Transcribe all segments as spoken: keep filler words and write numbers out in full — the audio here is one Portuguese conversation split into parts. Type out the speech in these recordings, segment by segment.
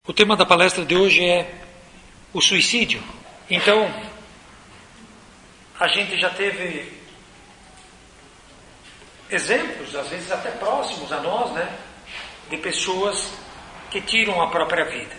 O tema da palestra de hoje é o suicídio. Então, a gente já teve exemplos, às vezes até próximos a nós, né, de pessoas que tiram a própria vida.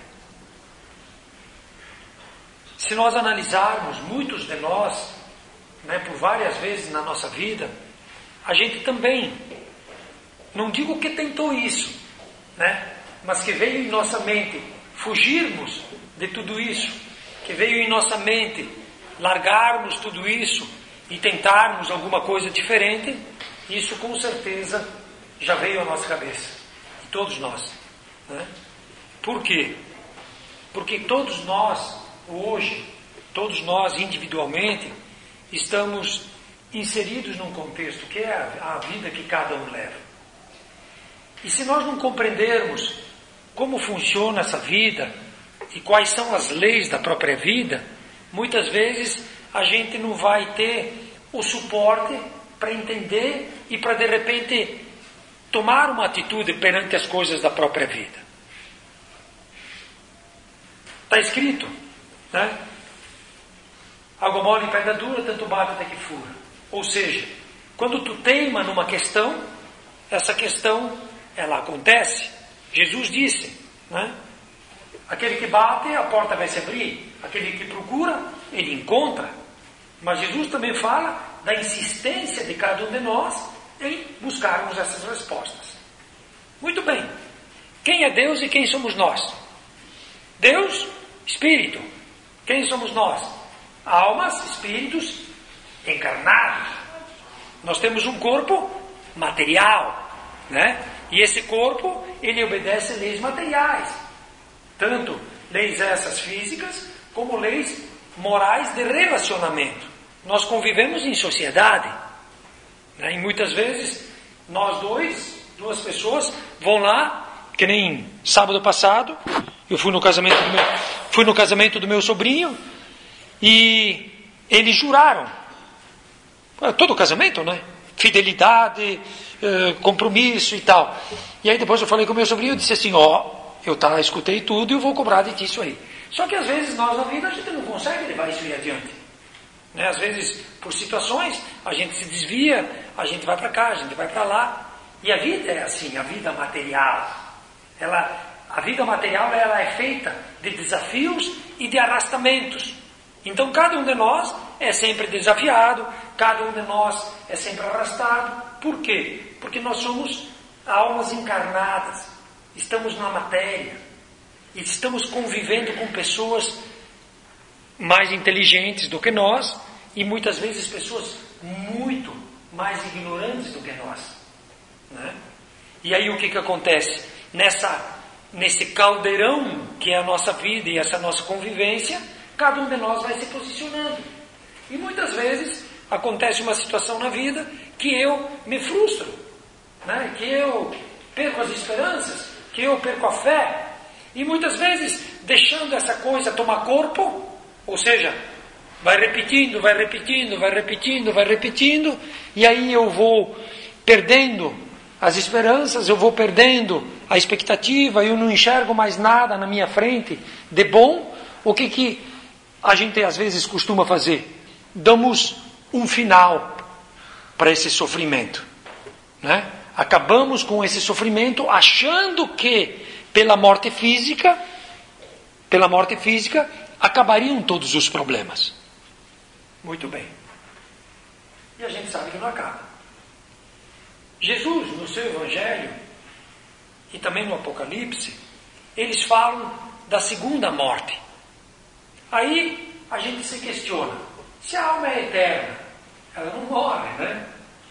Se nós analisarmos, muitos de nós, né, por várias vezes na nossa vida, a gente também, não digo que tentou isso, né, mas que veio em nossa mente fugirmos de tudo isso, que veio em nossa mente largarmos tudo isso e tentarmos alguma coisa diferente, isso com certeza já veio à nossa cabeça, e todos nós, né? Por quê? Porque todos nós, hoje, todos nós individualmente, estamos inseridos num contexto que é a vida que cada um leva. E se nós não compreendermos como funciona essa vida e quais são as leis da própria vida, muitas vezes a gente não vai ter o suporte para entender e para de repente tomar uma atitude perante as coisas da própria vida. Está escrito, né? Água mole em pedra dura, tanto bate até que fura. Ou seja, quando tu teima numa questão, essa questão ela acontece. Jesus disse, né? Aquele que bate, a porta vai se abrir. Aquele que procura, ele encontra. Mas Jesus também fala da insistência de cada um de nós em buscarmos essas respostas. Muito bem. Quem é Deus e quem somos nós? Deus, Espírito. Quem somos nós? Almas, espíritos encarnados. Nós temos um corpo material, né? E esse corpo, ele obedece leis materiais. Tanto leis essas físicas, como leis morais de relacionamento. Nós convivemos em sociedade, né? E muitas vezes, nós dois, duas pessoas, vão lá, que nem sábado passado, eu fui no casamento do meu, fui no casamento do meu sobrinho, e eles juraram. Todo casamento, né? Fidelidade, eh, compromisso e tal. E aí depois eu falei com o meu sobrinho, eu disse assim, ó, oh, eu tá, escutei tudo e eu vou cobrar de ti isso aí. Só que às vezes nós na vida a gente não consegue levar isso aí adiante. Né? Às vezes, por situações, a gente se desvia, a gente vai para cá, a gente vai para lá. E a vida é assim, a vida material. Ela, a vida material ela é feita de desafios e de arrastamentos. Então cada um de nós é sempre desafiado, cada um de nós é sempre arrastado. Por quê? Porque nós somos almas encarnadas, estamos na matéria, e estamos convivendo com pessoas mais inteligentes do que nós, e muitas vezes pessoas muito mais ignorantes do que nós, né? E aí o que, que acontece? Nessa, nesse caldeirão que é a nossa vida e essa nossa convivência, cada um de nós vai se posicionando. E muitas vezes acontece uma situação na vida que eu me frustro, né? Que eu perco as esperanças, que eu perco a fé. E muitas vezes, deixando essa coisa tomar corpo, ou seja, vai repetindo, vai repetindo, vai repetindo, vai repetindo, e aí eu vou perdendo as esperanças, eu vou perdendo a expectativa, eu não enxergo mais nada na minha frente de bom. O que que a gente às vezes costuma fazer? Damos um final para esse sofrimento, né? Acabamos com esse sofrimento achando que pela morte física, pela morte física, acabariam todos os problemas. Muito bem. E a gente sabe que não acaba. Jesus, no seu Evangelho, e também no Apocalipse, eles falam da segunda morte. Aí a gente se questiona, se a alma é eterna, ela não morre, né?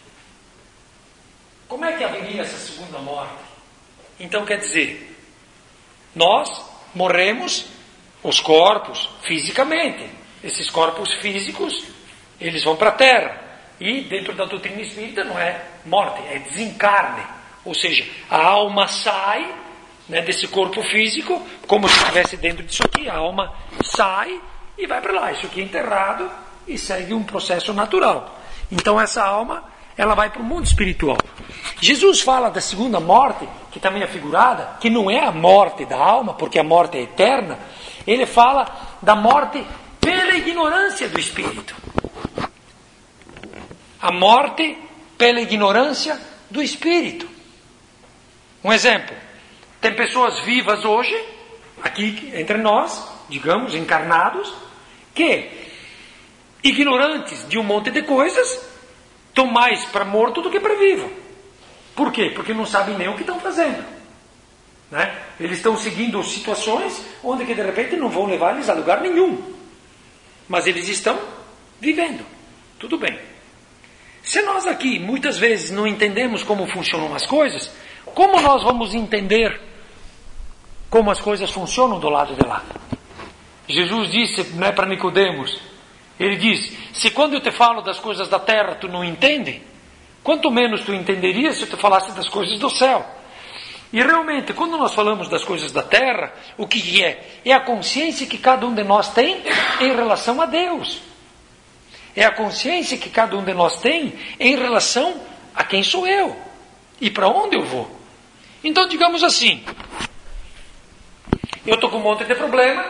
Como é que haveria essa segunda morte? Então quer dizer, nós morremos, os corpos, fisicamente. Esses corpos físicos, eles vão para a Terra. E dentro da doutrina espírita não é morte, é desencarne. Ou seja, a alma sai, né, desse corpo físico, como se estivesse dentro disso aqui, a alma sai e vai para lá. Isso aqui é enterrado e segue um processo natural. Então essa alma, ela vai para o mundo espiritual. Jesus fala da segunda morte, que também é figurada, que não é a morte da alma, porque a morte é eterna. Ele fala da morte pela ignorância do espírito. A morte pela ignorância do espírito. Um exemplo. Tem pessoas vivas hoje, aqui entre nós, digamos, encarnados, que, ignorantes de um monte de coisas, estão mais para morto do que para vivo. Por quê? Porque não sabem nem o que estão fazendo. Né? Eles estão seguindo situações onde que de repente não vão levar eles a lugar nenhum. Mas eles estão vivendo. Tudo bem. Se nós aqui muitas vezes não entendemos como funcionam as coisas, como nós vamos entender como as coisas funcionam do lado de lá? Jesus disse, não é para Nicodemos, ele diz, se quando eu te falo das coisas da terra tu não entende, quanto menos tu entenderia se eu te falasse das coisas do céu. E realmente, quando nós falamos das coisas da terra, o que é? É a consciência que cada um de nós tem em relação a Deus. É a consciência que cada um de nós tem em relação a quem sou eu e para onde eu vou. Então, digamos assim, eu estou com um monte de problema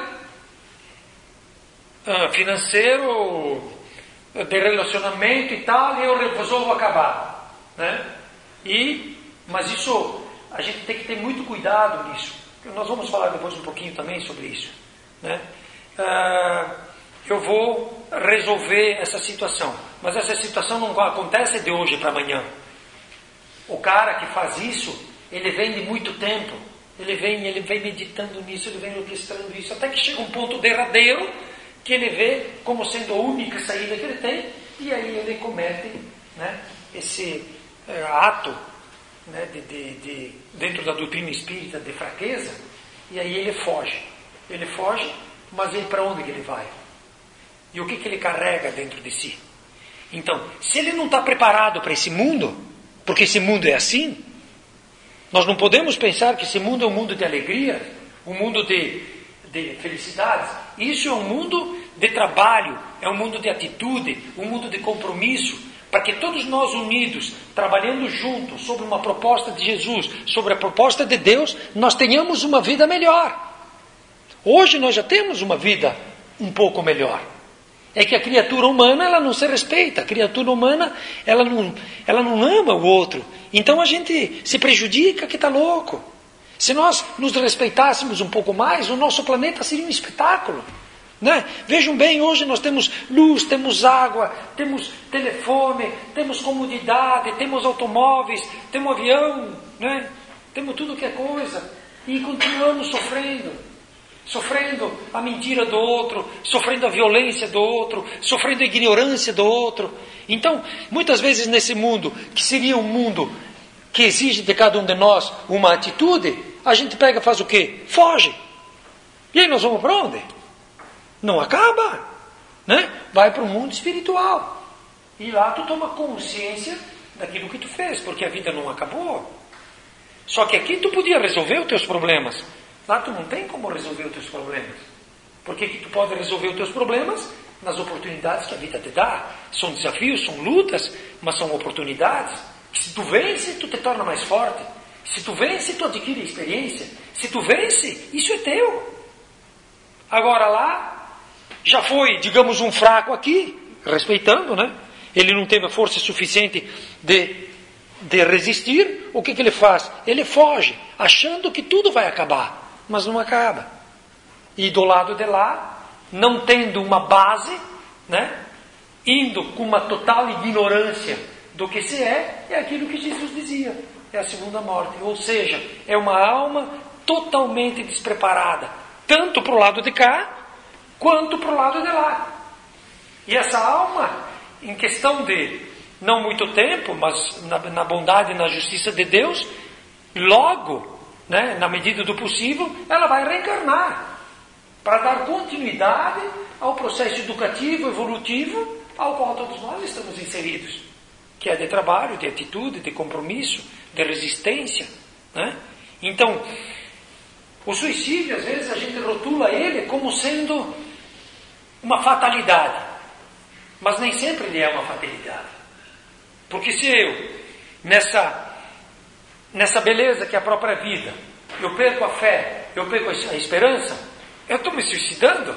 uh, financeiro, de relacionamento e tal, e eu resolvo acabar. Né? E, mas isso, a gente tem que ter muito cuidado nisso. Nós vamos falar depois um pouquinho também sobre isso. Né? Uh, eu vou resolver essa situação. Mas essa situação não acontece de hoje para amanhã. O cara que faz isso, ele vem de muito tempo. Ele vem, ele vem meditando nisso, ele vem orquestrando isso, até que chega um ponto derradeiro que ele vê como sendo a única saída que ele tem, e aí ele comete, né, esse é, ato, né, de, de, de, dentro da doutrina espírita de fraqueza, e aí ele foge. Ele foge, mas ele para onde que ele vai? E o que, que ele carrega dentro de si? Então, se ele não está preparado para esse mundo, porque esse mundo é assim, nós não podemos pensar que esse mundo é um mundo de alegria, um mundo de, de felicidades. Isso é um mundo de trabalho, é um mundo de atitude, um mundo de compromisso, para que todos nós unidos, trabalhando juntos sobre uma proposta de Jesus, sobre a proposta de Deus, nós tenhamos uma vida melhor. Hoje nós já temos uma vida um pouco melhor. É que a criatura humana, ela não se respeita. A criatura humana, ela não, ela não ama o outro. Então a gente se prejudica que está louco. Se nós nos respeitássemos um pouco mais, o nosso planeta seria um espetáculo. Né? Vejam bem, hoje nós temos luz, temos água, temos telefone, temos comodidade, temos automóveis, temos avião, né? Temos tudo que é coisa. E continuamos sofrendo. Sofrendo a mentira do outro, sofrendo a violência do outro, sofrendo a ignorância do outro. Então, muitas vezes nesse mundo, que seria um mundo que exige de cada um de nós uma atitude, a gente pega e faz o quê? Foge. E aí nós vamos para onde? Não acaba. Né? Vai para o mundo espiritual. E lá tu toma consciência daquilo que tu fez, porque a vida não acabou. Só que aqui tu podia resolver os teus problemas. Lá tu não tem como resolver os teus problemas. Porque que tu pode resolver os teus problemas nas oportunidades que a vida te dá. São desafios, são lutas, mas são oportunidades. Se tu vence, tu te torna mais forte. Se tu vence, tu adquire experiência. Se tu vence, isso é teu. Agora lá, já foi, digamos, um fraco aqui, respeitando, né? Ele não teve a força suficiente de, de resistir. O que, que ele faz? Ele foge, achando que tudo vai acabar. Mas não acaba. E do lado de lá, não tendo uma base, né, indo com uma total ignorância do que se é, é aquilo que Jesus dizia, é a segunda morte. Ou seja, é uma alma totalmente despreparada, tanto para o lado de cá, quanto para o lado de lá. E essa alma, em questão de não muito tempo, mas na, na bondade e na justiça de Deus, logo, né, na medida do possível, ela vai reencarnar para dar continuidade ao processo educativo, evolutivo, ao qual todos nós estamos inseridos, que é de trabalho, de atitude, de compromisso, de resistência. Né? Então, o suicídio, às vezes, a gente rotula ele como sendo uma fatalidade, mas nem sempre ele é uma fatalidade. Porque se eu, nessa, nessa beleza que é a própria vida, eu perco a fé, eu perco a esperança, eu estou me suicidando.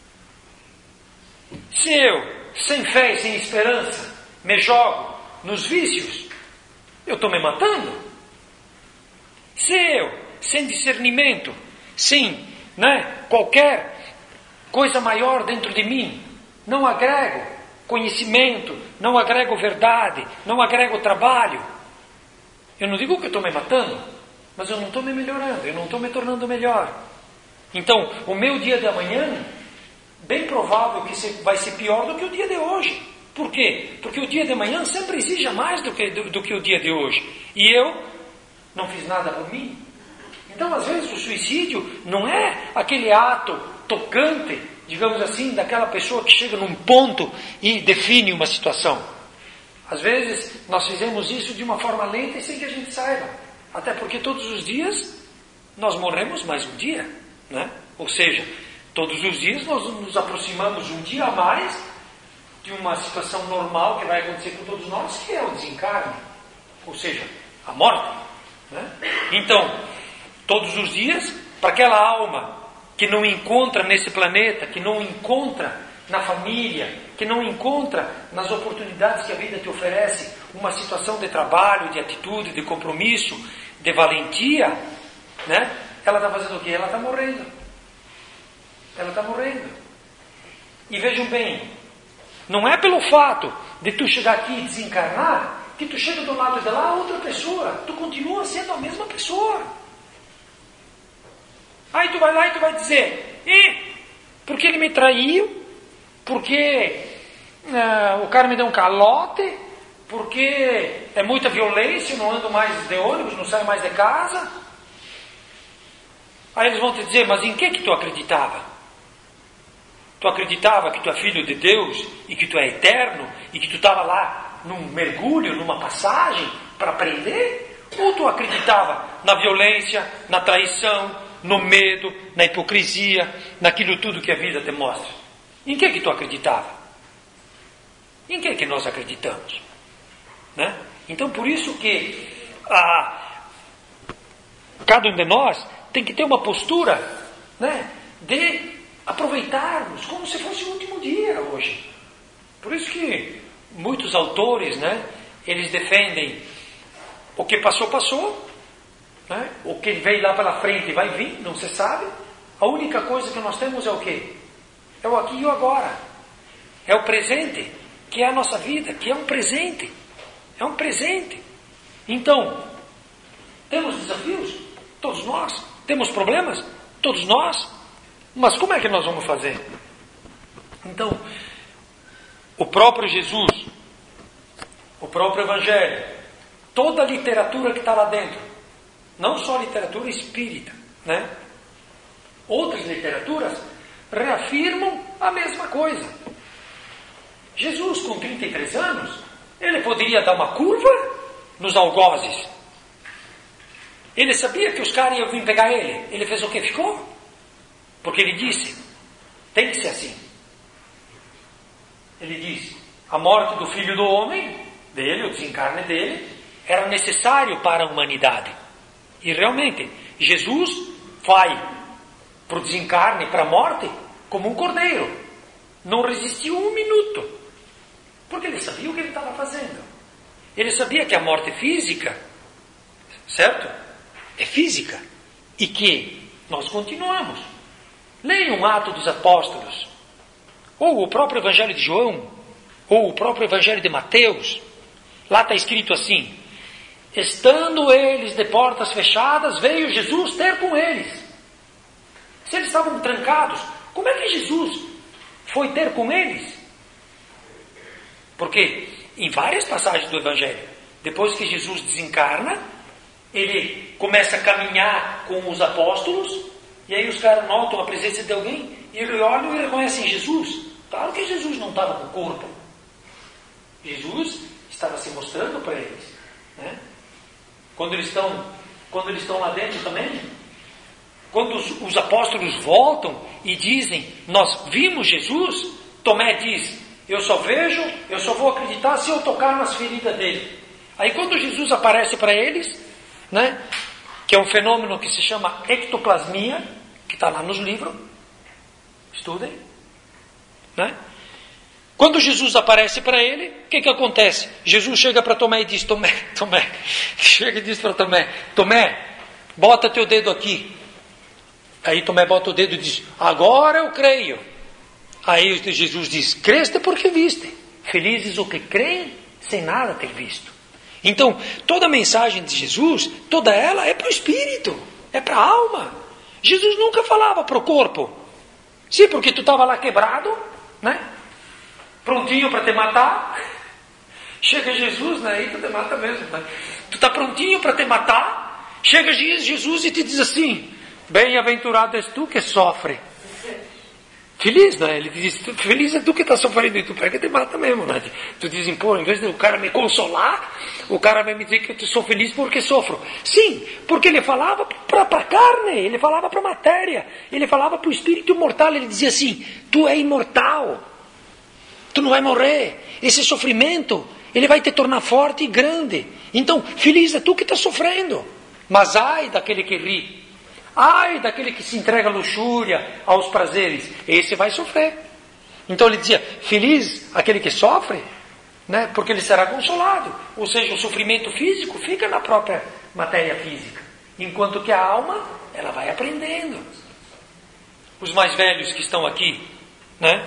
Se eu, sem fé e sem esperança, me jogo nos vícios, eu estou me matando. Se eu, sem discernimento, sem né, qualquer coisa maior dentro de mim, não agrego conhecimento, não agrego verdade, não agrego trabalho, eu não digo que eu estou me matando, mas eu não estou me melhorando, eu não estou me tornando melhor. Então, o meu dia de amanhã, bem provável que vai ser pior do que o dia de hoje. Por quê? Porque o dia de amanhã sempre exige mais do que, do, do que o dia de hoje. E eu não fiz nada por mim. Então, às vezes, o suicídio não é aquele ato tocante, digamos assim, daquela pessoa que chega num ponto e define uma situação. Às vezes, nós fizemos isso de uma forma lenta e sem que a gente saiba. Até porque todos os dias nós morremos mais um dia, né? Ou seja, todos os dias nós nos aproximamos um dia a mais de uma situação normal que vai acontecer com todos nós, que é o desencarne, ou seja, a morte, né? Então, todos os dias, para aquela alma que não encontra nesse planeta, que não encontra na família, que não encontra nas oportunidades que a vida te oferece, uma situação de trabalho, de atitude, de compromisso, de valentia, né? Ela está fazendo o quê? Ela está morrendo. Ela está morrendo. E vejam bem, não é pelo fato de tu chegar aqui e desencarnar, que tu chega do lado de lá outra pessoa. Tu continua sendo a mesma pessoa. Aí tu vai lá e tu vai dizer, e porque ele me traiu, porque uh, o cara me deu um calote, porque é muita violência, eu não ando mais de ônibus, não saio mais de casa. Aí eles vão te dizer, mas em que que tu acreditava? Tu acreditava que tu é filho de Deus e que tu é eterno e que tu estava lá num mergulho, numa passagem para aprender? Ou tu acreditava na violência, na traição, no medo, na hipocrisia, naquilo tudo que a vida te mostra? Em que que tu acreditava? Em que que nós acreditamos? Né? Então por isso que a, cada um de nós tem que ter uma postura, né, de aproveitarmos como se fosse o último dia hoje. Por isso que muitos autores, né, eles defendem o que passou, passou, né? O que veio lá pela frente vai vir, não se sabe. A única coisa que nós temos é o quê? É o aqui e o agora. É o presente, que é a nossa vida, que é um presente. É um presente. Então, temos desafios? Todos nós. Temos problemas? Todos nós. Mas como é que nós vamos fazer? Então, o próprio Jesus, o próprio Evangelho, toda a literatura que está lá dentro, não só a literatura espírita, né? Outras literaturas reafirmam a mesma coisa. Jesus, com trinta e três anos, ele poderia dar uma curva nos algozes. Ele sabia que os caras iam vir pegar ele. Ele fez o que? Ficou. Porque ele disse, tem que ser assim. Ele disse, a morte do Filho do Homem, dele, o desencarne dele, era necessário para a humanidade. E realmente, Jesus vai para o desencarne, para a morte, como um cordeiro. Não resistiu um minuto. Porque ele sabia o que ele estava fazendo. Ele sabia que a morte física, certo? É física. E que nós continuamos. Leiam Atos dos Apóstolos, ou o próprio Evangelho de João, ou o próprio Evangelho de Mateus. Lá está escrito assim, estando eles de portas fechadas, veio Jesus ter com eles. Se eles estavam trancados, como é que Jesus foi ter com eles? Porque em várias passagens do Evangelho, depois que Jesus desencarna, ele começa a caminhar com os apóstolos, e aí os caras notam a presença de alguém, e olham e reconhecem Jesus. Claro que Jesus não estava com o corpo. Jesus estava se mostrando para eles, né? Quando eles estão, quando eles estão lá dentro também, quando os, os apóstolos voltam e dizem, nós vimos Jesus, Tomé diz, Eu só vejo, eu só vou acreditar se eu tocar nas feridas dele. Aí quando Jesus aparece para eles, né, que é um fenômeno que se chama ectoplasmia, que está lá nos livros, estudem, né? Quando Jesus aparece para ele, o que que acontece? Jesus chega para Tomé e diz: Tomé, Tomé, chega e diz para Tomé: Tomé, bota teu dedo aqui. Aí Tomé bota o dedo e diz: agora eu creio. Aí Jesus diz: creste porque viste. Felizes os que creem sem nada ter visto. Então, toda a mensagem de Jesus, toda ela é para o espírito, é para a alma. Jesus nunca falava para o corpo. Sim, porque tu estava lá quebrado, né? Prontinho para te matar. Chega Jesus, né? Aí tu te mata mesmo. Né? Tu está prontinho para te matar. Chega Jesus e te diz assim: bem-aventurado és tu que sofre. Feliz, né? Ele diz: feliz é tu que está sofrendo. E tu pega e te mata mesmo, né? Tu diz: pô, em vez de o cara me consolar, o cara vai me dizer que eu sou feliz porque sofro. Sim, porque ele falava para a carne, ele falava para a matéria, ele falava para o espírito mortal. Ele dizia assim: tu é imortal, tu não vai morrer. Esse sofrimento, ele vai te tornar forte e grande. Então, feliz é tu que está sofrendo. Mas ai daquele que ri, ai daquele que se entrega à luxúria, aos prazeres, esse vai sofrer. Então ele dizia: feliz aquele que sofre, né, porque ele será consolado. Ou seja, o sofrimento físico fica na própria matéria física, enquanto que a alma, ela vai aprendendo. Os mais velhos que estão aqui, né?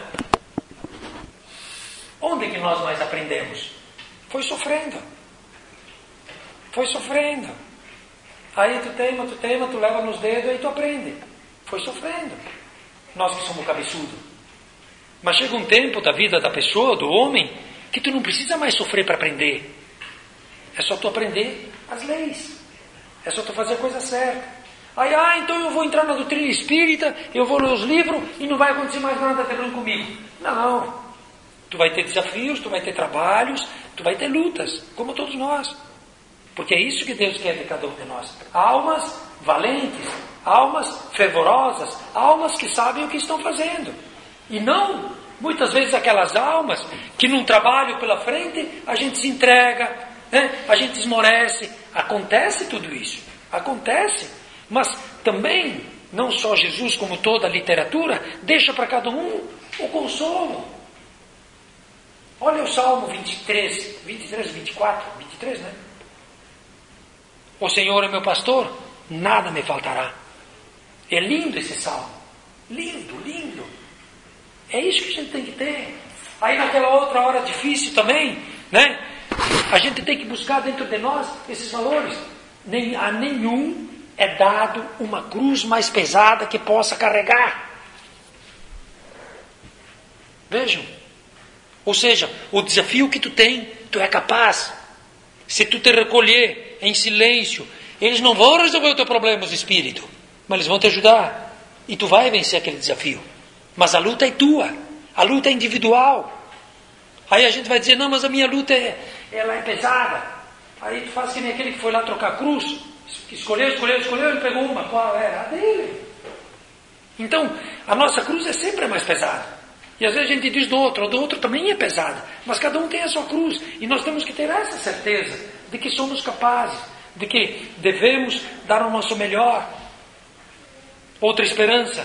Onde que nós mais aprendemos? Foi sofrendo. Foi sofrendo. Aí tu teima, tu teima, tu leva nos dedos, aí tu aprende. Foi sofrendo. Nós que somos cabeçudos. Mas chega um tempo da vida da pessoa, do homem, que tu não precisa mais sofrer para aprender. É só tu aprender as leis. É só tu fazer a coisa certa. Aí, ah, então eu vou entrar na doutrina espírita, eu vou ler os livros e não vai acontecer mais nada terreno comigo. Não. Tu vai ter desafios, tu vai ter trabalhos, tu vai ter lutas, como todos nós. Porque é isso que Deus quer de cada um de nós. Almas valentes, almas fervorosas, almas que sabem o que estão fazendo. E não, muitas vezes, aquelas almas que num trabalho pela frente, a gente se entrega, né? A gente esmorece. Acontece tudo isso. Acontece. Mas também, não só Jesus, como toda a literatura, deixa para cada um o consolo. Olha o Salmo vinte e três, vinte e três, vinte e quatro, vinte e três, né? O Senhor é meu pastor, nada me faltará. É lindo esse salmo. Lindo, lindo. É isso que a gente tem que ter. Aí naquela outra hora difícil também, né? A gente tem que buscar dentro de nós esses valores. Nem, a nenhum é dado uma cruz mais pesada que possa carregar. Vejam. Ou seja, o desafio que tu tem, tu é capaz. Se tu te recolher em silêncio, eles não vão resolver o teu problema de espírito, mas eles vão te ajudar. E tu vai vencer aquele desafio. Mas a luta é tua. A luta é individual. Aí a gente vai dizer: não, mas a minha luta é, ela é pesada. Aí tu faz que nem aquele que foi lá trocar a cruz. Escolheu, escolheu, escolheu, e pegou uma. Qual era? A dele. Então, a nossa cruz é sempre a mais pesada. E às vezes a gente diz do outro, o do outro também é pesado. Mas cada um tem a sua cruz. E nós temos que ter essa certeza de que somos capazes, de que devemos dar o nosso melhor. Outra esperança.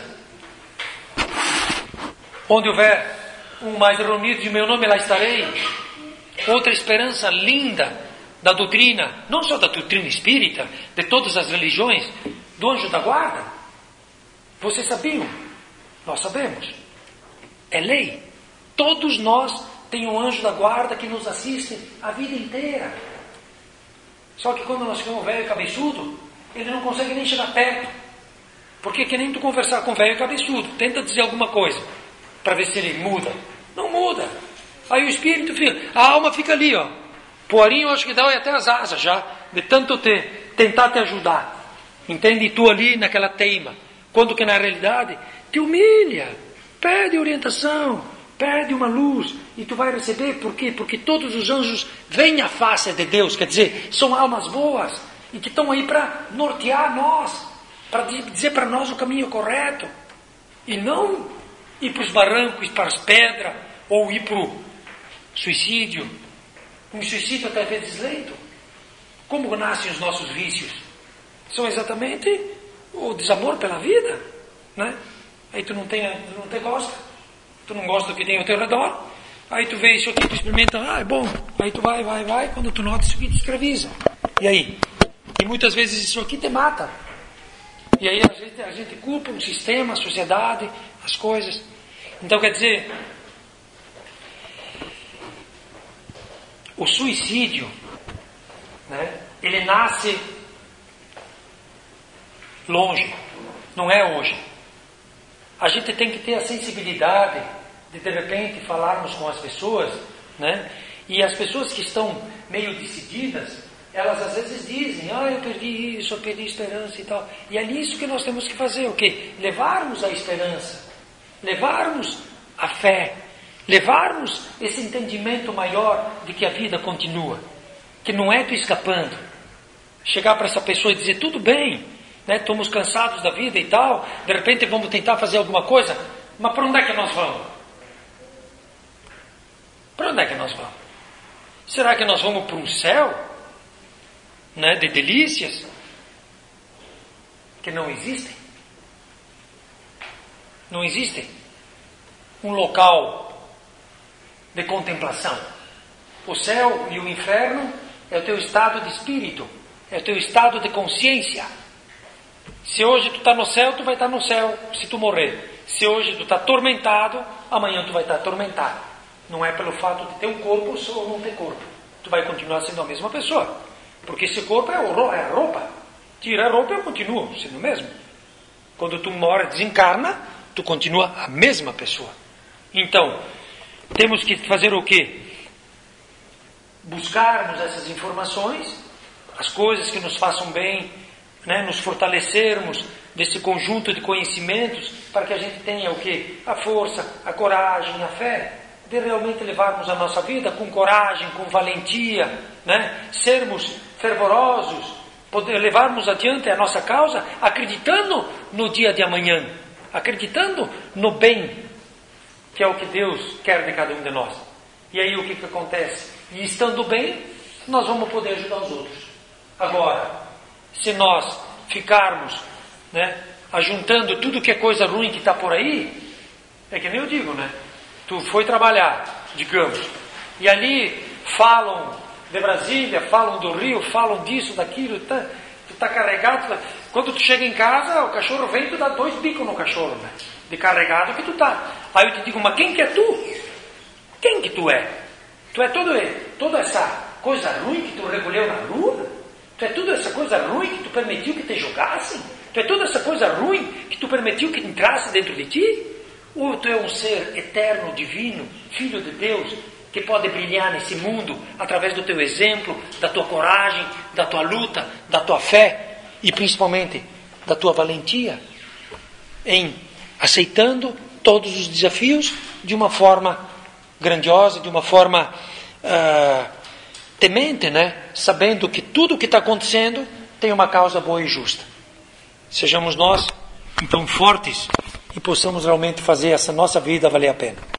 Onde houver um mais reunido de meu nome, lá estarei. Outra esperança linda da doutrina, não só da doutrina espírita, de todas as religiões, do anjo da guarda. Vocês sabiam? Nós sabemos. É lei. Todos nós temos um anjo da guarda que nos assiste a vida inteira. Só que quando nós ficamos velho e cabeçudo, ele não consegue nem chegar perto. Porque é que nem tu conversar com velho e cabeçudo. Tenta dizer alguma coisa para ver se ele muda. Não muda. Aí o espírito fica, a alma fica ali, ó. Poarinho, eu acho que dá até as asas já, de tanto te, tentar te ajudar. Entende? E tu ali naquela teima. Quando que na realidade te humilha. Pede orientação, pede uma luz, e tu vai receber. Por quê? Porque todos os anjos veem a face de Deus, quer dizer, são almas boas, e que estão aí para nortear nós, para dizer para nós o caminho correto, e não ir para os barrancos, para as pedras, ou ir para o suicídio, um suicídio até vezes lento. Como nascem os nossos vícios? São exatamente o desamor pela vida, né? Aí tu não, tem, tu não te gosta, tu não gosta do que tem ao teu redor, aí tu vê isso aqui, tu experimenta, ah, é bom, aí tu vai, vai, vai, quando tu nota isso aqui te escraviza. E aí? E muitas vezes isso aqui te mata. E aí a gente, a gente culpa o sistema, a sociedade, as coisas. Então quer dizer, o suicídio, né, ele nasce longe, não é hoje. A gente tem que ter a sensibilidade de de repente falarmos com as pessoas, né, e as pessoas que estão meio decididas, elas às vezes dizem, ah, eu perdi isso, eu perdi a esperança e tal. E é nisso que nós temos que fazer, o quê? Levarmos a esperança, levarmos a fé, levarmos esse entendimento maior de que a vida continua, que não é tu escapando. Chegar para essa pessoa e dizer, tudo bem, né, estamos cansados da vida e tal, de repente vamos tentar fazer alguma coisa, mas para onde é que nós vamos? Para onde é que nós vamos? Será que nós vamos para um céu, né, de delícias que não existem? Não existe um local de contemplação. O céu e o inferno é o teu estado de espírito, é o teu estado de consciência. Se hoje tu está no céu, tu vai estar no céu se tu morrer. Se hoje tu está atormentado, amanhã tu vai estar atormentado. Não é pelo fato de ter um corpo ou não ter corpo. Tu vai continuar sendo a mesma pessoa. Porque esse corpo é a roupa. Tira a roupa e eu continuo sendo o mesmo. Quando tu mora, desencarna, tu continua a mesma pessoa. Então, temos que fazer o quê? Buscarmos essas informações, as coisas que nos façam bem, né? Nos fortalecermos desse conjunto de conhecimentos para que a gente tenha o quê? A força, a coragem, a fé de realmente levarmos a nossa vida com coragem, com valentia, né? Sermos fervorosos, poder levarmos adiante a nossa causa, acreditando no dia de amanhã, acreditando no bem, que é o que Deus quer de cada um de nós. E aí o que, que acontece? E estando bem, nós vamos poder ajudar os outros. Agora, se nós ficarmos, né, ajuntando tudo que é coisa ruim que está por aí, é que nem eu digo, né? Tu foi trabalhar, digamos, e ali falam de Brasília, falam do Rio, falam disso, daquilo, tá, tu está carregado. Tá, quando tu chega em casa, o cachorro vem e tu dá dois bicos no cachorro, né? De carregado que tu tá. Aí eu te digo, mas quem que é tu? Quem que tu é? Tu é todo, toda essa coisa ruim que tu recolheu na lua? Tu é toda essa coisa ruim que tu permitiu que te jogassem? Tu é toda essa coisa ruim que tu permitiu que entrasse dentro de ti? Ou tu é um ser eterno, divino, filho de Deus, que pode brilhar nesse mundo através do teu exemplo, da tua coragem, da tua luta, da tua fé e principalmente da tua valentia em aceitando todos os desafios de uma forma grandiosa, de uma forma uh, temente, né? Sabendo que tudo o que está acontecendo tem uma causa boa e justa. Sejamos nós, então, fortes e possamos realmente fazer essa nossa vida valer a pena.